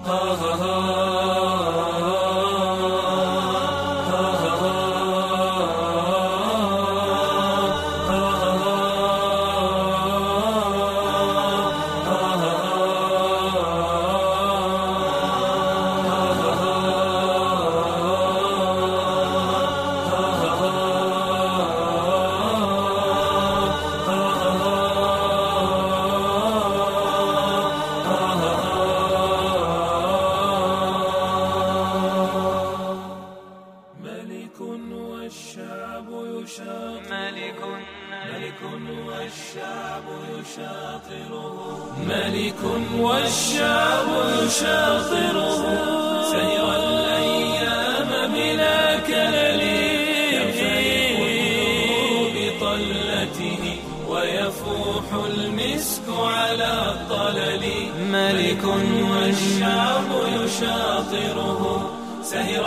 ملك والشعب يشاطره سير الأيام بلا كلل ينفلق النور بطلته ويفوح المسك على الطلل ملك والشعب يشاطره سهر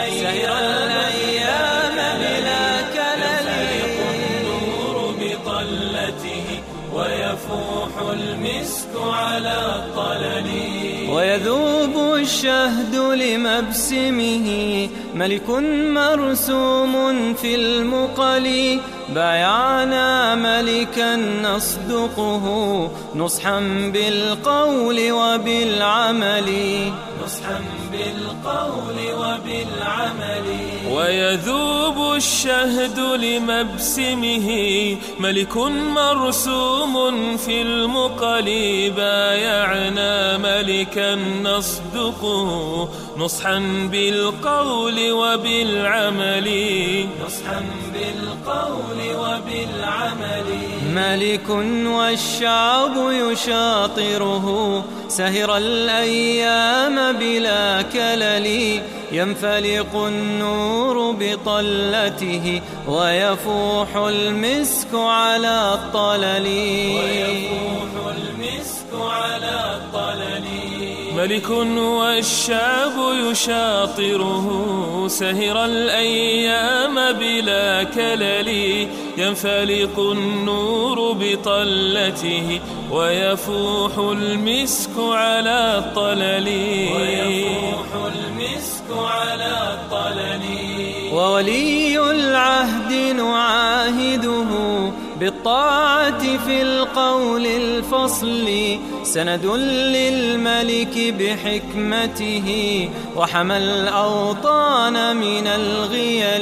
الأيام بلا كلل ينفلق النور بطلته ويفوح المسك على الطلل ويذوب الشهد لمبسمه ملك مرسوم في المقل بايعنا ملكا نصدقه نصحا بالقول وبالعمل نصحا بالقول وبالعمل ويذوب الشهد لمبسمه ملك مرسوم في المقل بايعنا ملكا نصدقه نصحا بالقول وبالعمل نصحا بالقول وبالعمل ملك والشعب يشاطره سهر الأيام بلا كلل ينفلق النور بطلته ويفوح المسك على الطلل ويفوح المسك على الطلل ملك والشعب يشاطره سهر الأيام بلا كلل ينفلق النور بطلته ويفوح المسك على الطلل ويفوح المسك على الطلل وولي العهد نعاهده بالطاعة في القول الفصل سند للملك بحكمته وحمى الأوطان من الغيل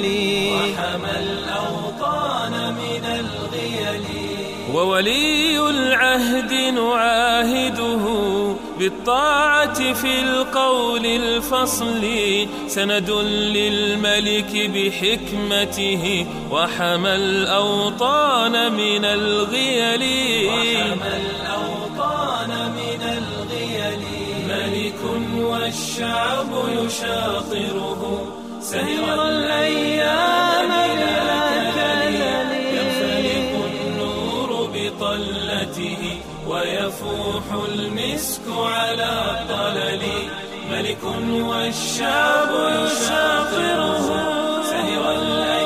وولي العهد نعاهده بالطاعة في القول الفصل سند للملك بحكمته وحمى الأوطان من الغيل ملك والشعب يشاطره سهر الأيام بلا كلل ينفلق النور بطلته ويفوح المسك على الطلل ملك والشعب يشاطره سهر الأيام